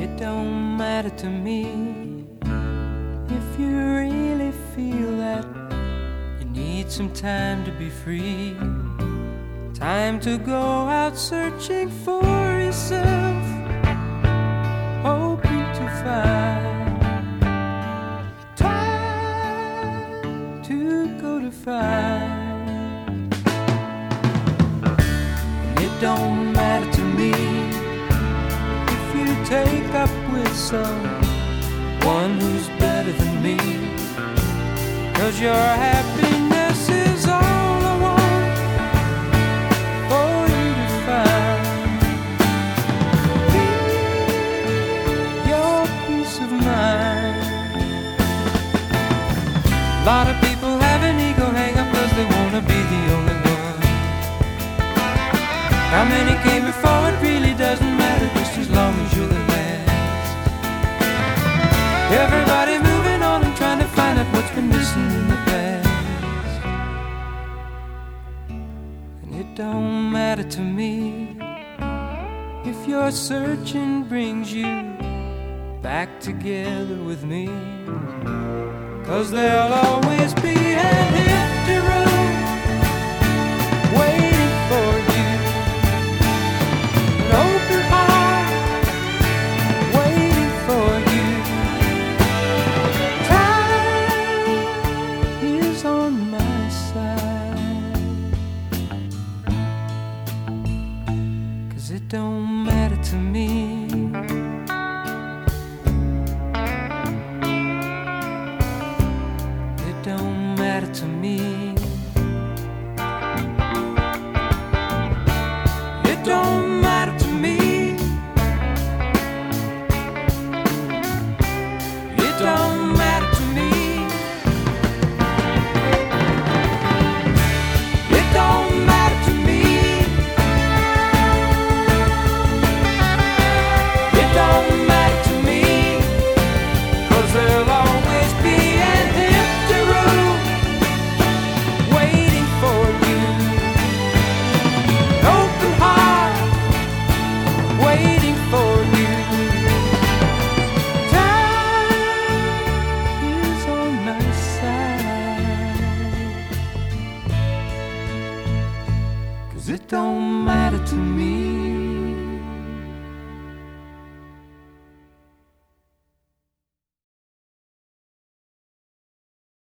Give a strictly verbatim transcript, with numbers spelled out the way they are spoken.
It don't matter to me if you really feel that you need some time to be free, time to go out searching for yourself, hoping to find time to go to find. It don't matter to me if you take up with someone who's better than me, 'cause your happiness is all I want for you to find. Be your peace of mind. A lot of people have an ego hang up 'cause they wanna be the only one. How many came before, it really doesn't matter, just as long as you're the last. Everybody moving on and trying to find out what's been missing in the past. And it don't matter to me if your searching brings you back together with me, 'cause there'll always be an empty room waiting for you, an open heart waiting for you. Time is on my side, 'cause it don't matter to me. It don't matter to me. It don't matter to me. It don't matter to me. It don't matter to me. It don't matter to me, 'cause there'll always be an empty room waiting for you, an open heart waiting for you. Time is on my side, 'cause it don't matter to me.